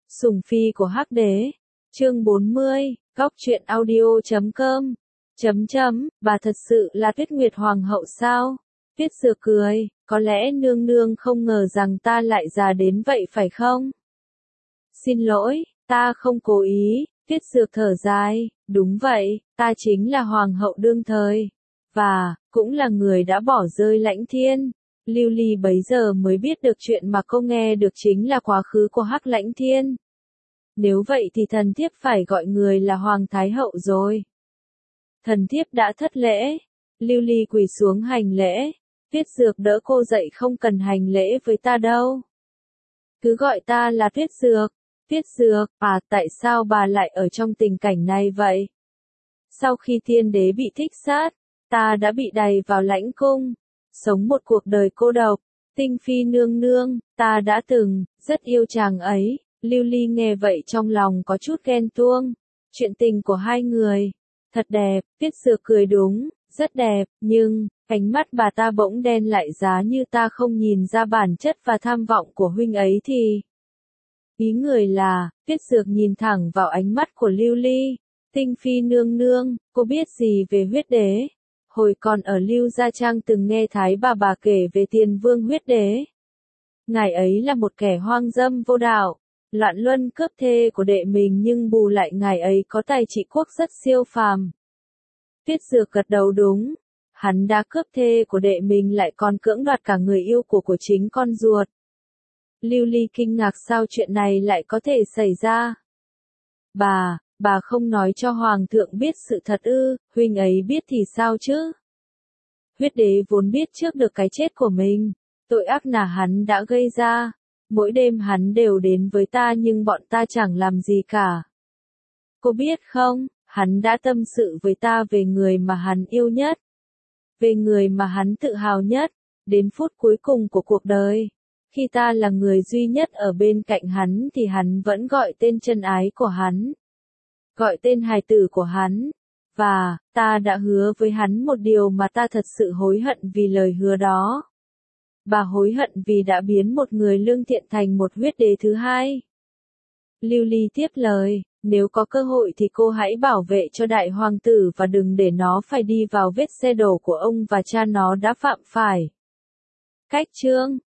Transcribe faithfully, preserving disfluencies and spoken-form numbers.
Sủng phi của Hắc Đế. Chương bốn mươi, góc truyện audio chấm com. Chấm chấm, bà thật sự là Tuyết Nguyệt Hoàng hậu sao? Tuyết Dược cười, có lẽ nương nương không ngờ rằng ta lại già đến vậy phải không? Xin lỗi, ta không cố ý, Tuyết Dược thở dài, đúng vậy, ta chính là Hoàng hậu đương thời. Và, cũng là người đã bỏ rơi Lãnh Thiên. Lưu Ly bấy giờ mới biết được chuyện mà cô nghe được chính là quá khứ của Hắc Lãnh Thiên. Nếu vậy thì thần thiếp phải gọi người là Hoàng Thái Hậu rồi. Thần thiếp đã thất lễ. Lưu Ly quỳ xuống hành lễ. Tuyết Dược đỡ cô dậy, không cần hành lễ với ta đâu. Cứ gọi ta là Tuyết Dược. Tuyết Dược, à tại sao bà lại ở trong tình cảnh này vậy? Sau khi Thiên Đế bị thích sát, ta đã bị đày vào lãnh cung, sống một cuộc đời cô độc. Tinh Phi nương nương, ta đã từng, rất yêu chàng ấy. Lưu Ly nghe vậy trong lòng có chút ghen tuông. Chuyện tình của hai người, thật đẹp, Tuyết Dược cười đúng, rất đẹp, nhưng, ánh mắt bà ta bỗng đen lại, giá như ta không nhìn ra bản chất và tham vọng của huynh ấy thì... Ý người là, Tuyết Dược nhìn thẳng vào ánh mắt của Lưu Ly. Tinh Phi nương nương, cô biết gì về huyết đế? Hồi còn ở Lưu Gia Trang từng nghe Thái bà bà kể về Tiền Vương huyết đế. Ngài ấy là một kẻ hoang dâm vô đạo, loạn luân cướp thê của đệ mình, nhưng bù lại ngài ấy có tài trị quốc rất siêu phàm. Tuyết Dược gật đầu đúng, hắn đã cướp thê của đệ mình lại còn cưỡng đoạt cả người yêu của của chính con ruột. Lưu Ly kinh ngạc, sao chuyện này lại có thể xảy ra? Bà, bà không nói cho Hoàng thượng biết sự thật ư? Huynh ấy biết thì sao chứ? Huyết đế vốn biết trước được cái chết của mình, tội ác là hắn đã gây ra. Mỗi đêm hắn đều đến với ta nhưng bọn ta chẳng làm gì cả. Cô biết không, hắn đã tâm sự với ta về người mà hắn yêu nhất. Về người mà hắn tự hào nhất, đến phút cuối cùng của cuộc đời. Khi ta là người duy nhất ở bên cạnh hắn thì hắn vẫn gọi tên chân ái của hắn. Gọi tên hài tử của hắn. Và, ta đã hứa với hắn một điều mà ta thật sự hối hận vì lời hứa đó. Bà hối hận vì đã biến một người lương thiện thành một huyết đế thứ hai. Lưu Ly tiếp lời, nếu có cơ hội thì cô hãy bảo vệ cho đại hoàng tử và đừng để nó phải đi vào vết xe đổ của ông và cha nó đã phạm phải. Cách chương